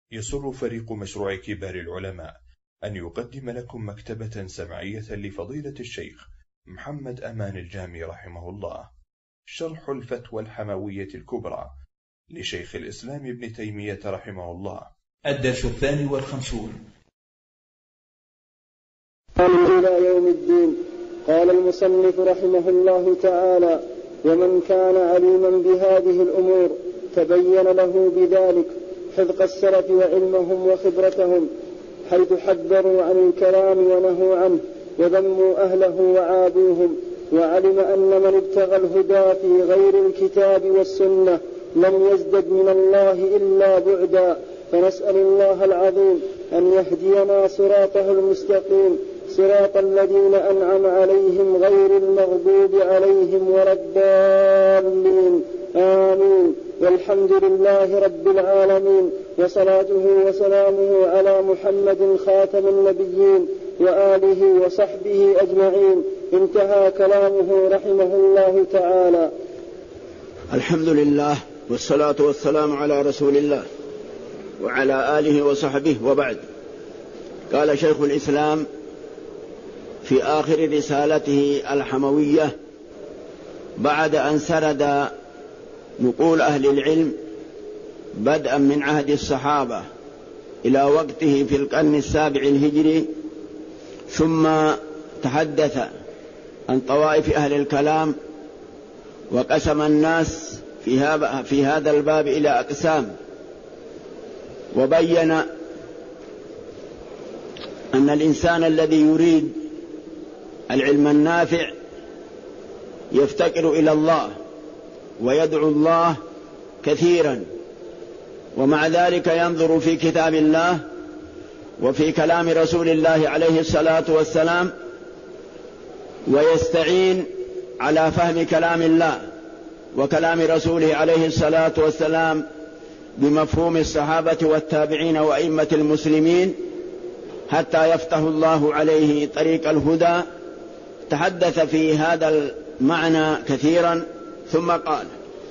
يسر فريق مشروع كبار العلماء أن يقدم لكم مكتبة سمعية لفضيلة الشيخ محمد أمان الجامي رحمه الله، شرح الفتوى الحموية الكبرى لشيخ الإسلام ابن تيمية رحمه الله، الدرس 52. إلى يوم الدين. قال المصنف رحمه الله تعالى: ومن كان عليما بهذه الأمور تبين له بذلك حذق السلف وعلمهم وخبرتهم، حيث حذروا عن الكلام ونهوا عنه وذموا أهله وعابوهم، وعلم أن من ابتغى الهدى في غير الكتاب والسنة لم يزدد من الله إلا بعدا، فنسأل الله العظيم أن يهدينا صراطه المستقيم، صراط الذين أنعم عليهم غير المغضوب عليهم ولا الضالين، آمين. والحمد لله رب العالمين، وصلاته وسلامه على محمد خاتم النبيين وآله وصحبه أجمعين. انتهى كلامه رحمه الله تعالى. الحمد لله والصلاة والسلام على رسول الله وعلى آله وصحبه، وبعد. قال شيخ الإسلام في آخر رسالته الحموية بعد أن سرد نقول أهل العلم بدءا من عهد الصحابة إلى وقته في القرن السابع الهجري، ثم تحدث عن طوائف أهل الكلام وقسم الناس في هذا الباب إلى أقسام، وبين أن الإنسان الذي يريد العلم النافع يفتقر إلى الله ويدعو الله كثيرا، ومع ذلك ينظر في كتاب الله وفي كلام رسول الله عليه الصلاة والسلام، ويستعين على فهم كلام الله وكلام رسوله عليه الصلاة والسلام بمفهوم الصحابة والتابعين وأئمة المسلمين حتى يفتح الله عليه طريق الهدى. تحدث في هذا المعنى كثيرا، ثم قال: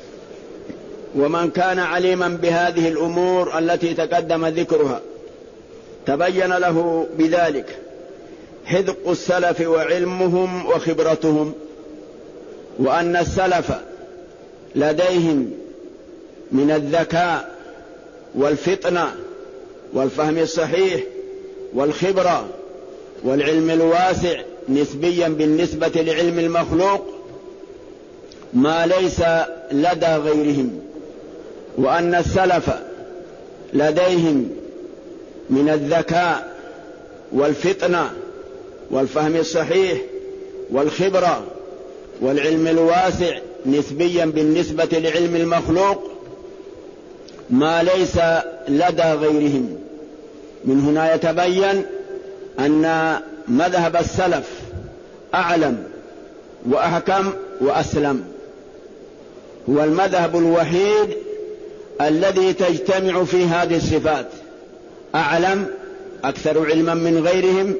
ومن كان عليما بهذه الأمور التي تقدم ذكرها تبين له بذلك حذق السلف وعلمهم وخبرتهم، وأن السلف لديهم من الذكاء والفطنة والفهم الصحيح والخبرة والعلم الواسع نسبيا بالنسبة لعلم المخلوق ما ليس لدى غيرهم، وأن السلف لديهم من الذكاء والفطنة والفهم الصحيح والخبرة والعلم الواسع نسبيا بالنسبة لعلم المخلوق ما ليس لدى غيرهم. من هنا يتبين أن مذهب السلف أعلم وأحكم وأسلم، هو المذهب الوحيد الذي تجتمع في هذه الصفات: أعلم، أكثر علما من غيرهم،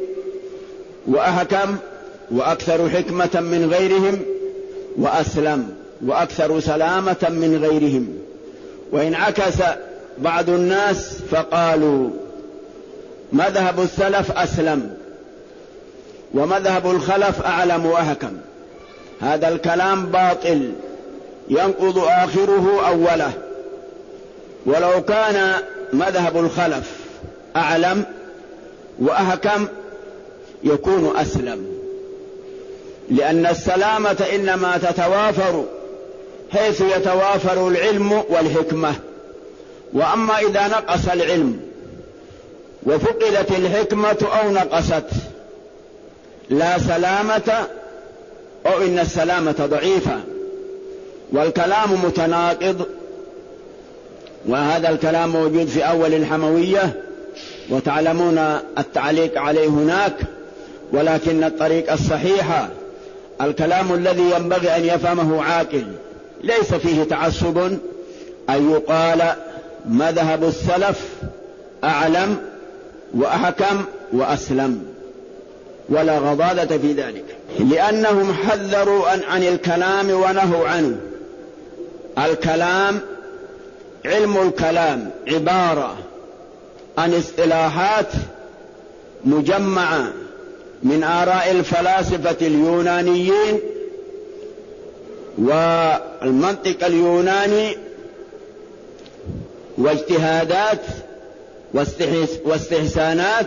وأحكم وأكثر حكمة من غيرهم، وأسلم وأكثر سلامة من غيرهم. وإن عكس بعض الناس فقالوا مذهب السلف أسلم ومذهب الخلف أعلم وأحكم، هذا الكلام باطل ينقض آخره أوله. ولو كان مذهب الخلف أعلم وأحكم يكون أسلم، لأن السلامة إنما تتوافر حيث يتوافر العلم والحكمة. وأما إذا نقص العلم وفقدت الحكمة أو نقصت لا سلامة، أو إن السلامة ضعيفة، والكلام متناقض. وهذا الكلام موجود في أول الحموية، وتعلمون التعليق عليه هناك، ولكن الطريق الصحيحة الكلام الذي ينبغي أن يفهمه عاقل ليس فيه تعصب، أن يقال مذهب السلف أعلم وأحكم وأسلم، ولا غضاضة في ذلك، لأنهم حذروا عن الكلام ونهوا عنه. الكلام، علم الكلام عبارة عن اصطلاحات مجمعة من آراء الفلاسفة اليونانيين والمنطق اليوناني واجتهادات واستحسانات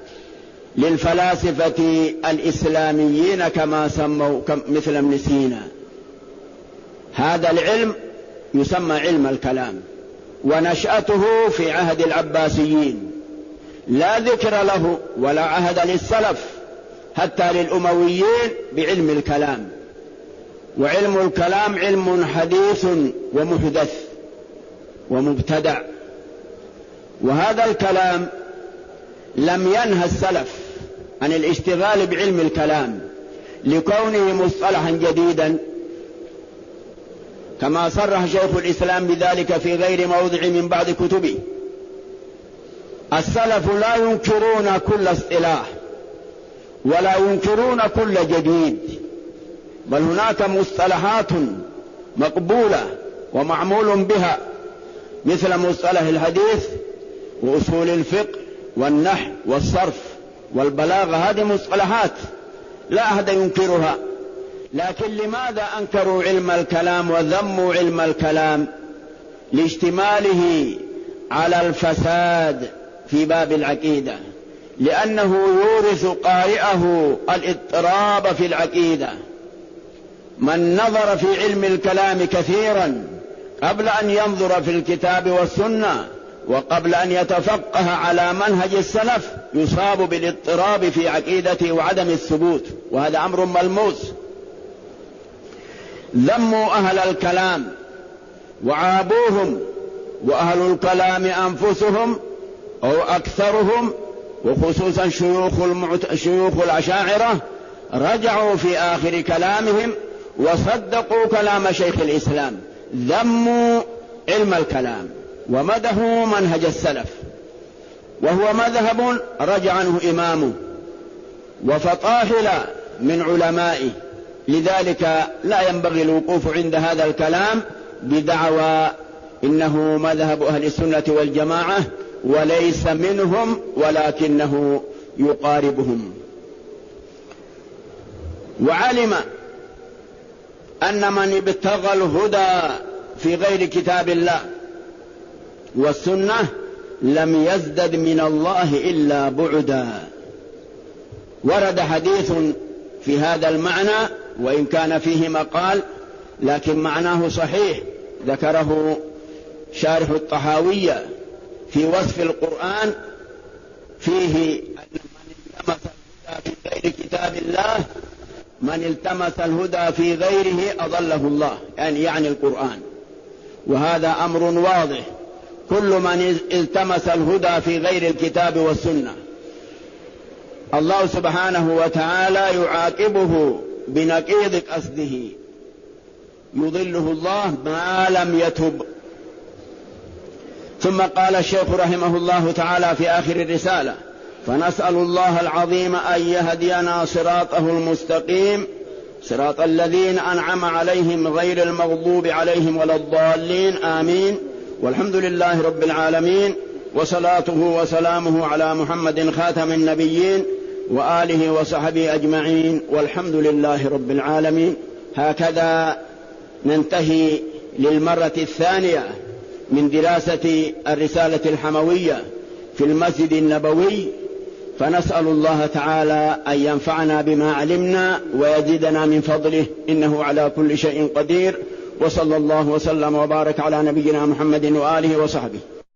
للفلاسفة الإسلاميين كما سموا مثل ابن سينا. هذا العلم يسمى علم الكلام، ونشأته في عهد العباسيين، لا ذكر له ولا عهد للسلف حتى للأمويين بعلم الكلام. وعلم الكلام علم حديث ومحدث ومبتدع، وهذا الكلام لم ينهى السلف عن الاشتغال بعلم الكلام لكونه مصطلحا جديدا، كما صرح شيخ الإسلام بذلك في غير موضع من بعض كتبه. السلف لا ينكرون كل اصطلاح ولا ينكرون كل جديد، بل هناك مصطلحات مقبولة ومعمول بها مثل مصطلح الحديث وأصول الفقه والنحو والصرف والبلاغة. هذه مصطلحات لا أحد ينكرها، لكن لماذا أنكروا علم الكلام وذموا علم الكلام؟ لاشتماله على الفساد في باب العقيدة، لأنه يورث قارئه الاضطراب في العقيدة. من نظر في علم الكلام كثيرا قبل أن ينظر في الكتاب والسنة وقبل أن يتفقه على منهج السلف يصاب بالاضطراب في عقيدته وعدم الثبوت، وهذا أمر ملموس. ذموا أهل الكلام وعابوهم، وأهل الكلام أنفسهم أو أكثرهم، وخصوصا شيوخ الأشاعرة رجعوا في آخر كلامهم وصدقوا كلام شيخ الإسلام، ذموا علم الكلام ومدحوا منهج السلف، وهو مذهب رجع عنه إمامه وفطاحل من علمائه. لذلك لا ينبغي الوقوف عند هذا الكلام بدعوى إنه مذهب أهل السنة والجماعة، وليس منهم ولكنه يقاربهم. وعلم أن من ابتغى الهدى في غير كتاب الله والسنة لم يزدد من الله إلا بعدا. ورد حديث في هذا المعنى وإن كان فيه مقال، لكن معناه صحيح، ذكره شارح الطحاوية في وصف القرآن فيه أن من التمس الهدى في غير كتاب الله، من التمس الهدى في غيره أضله الله، يعني القرآن. وهذا أمر واضح، كل من التمس الهدى في غير الكتاب والسنة الله سبحانه وتعالى يعاقبه بنقيض قصده، يضله الله ما لم يتب. ثم قال الشيخ رحمه الله تعالى في آخر الرسالة: فنسأل الله العظيم أن يهدينا صراطه المستقيم، صراط الذين أنعم عليهم غير المغضوب عليهم ولا الضالين، آمين. والحمد لله رب العالمين، وصلاته وسلامه على محمد خاتم النبيين وآله وصحبه أجمعين، والحمد لله رب العالمين. هكذا ننتهي للمرة الثانية من دراسة الرسالة الحموية في المسجد النبوي، فنسأل الله تعالى أن ينفعنا بما علمنا ويزيدنا من فضله، إنه على كل شيء قدير. وصلى الله وسلم وبارك على نبينا محمد وآله وصحبه.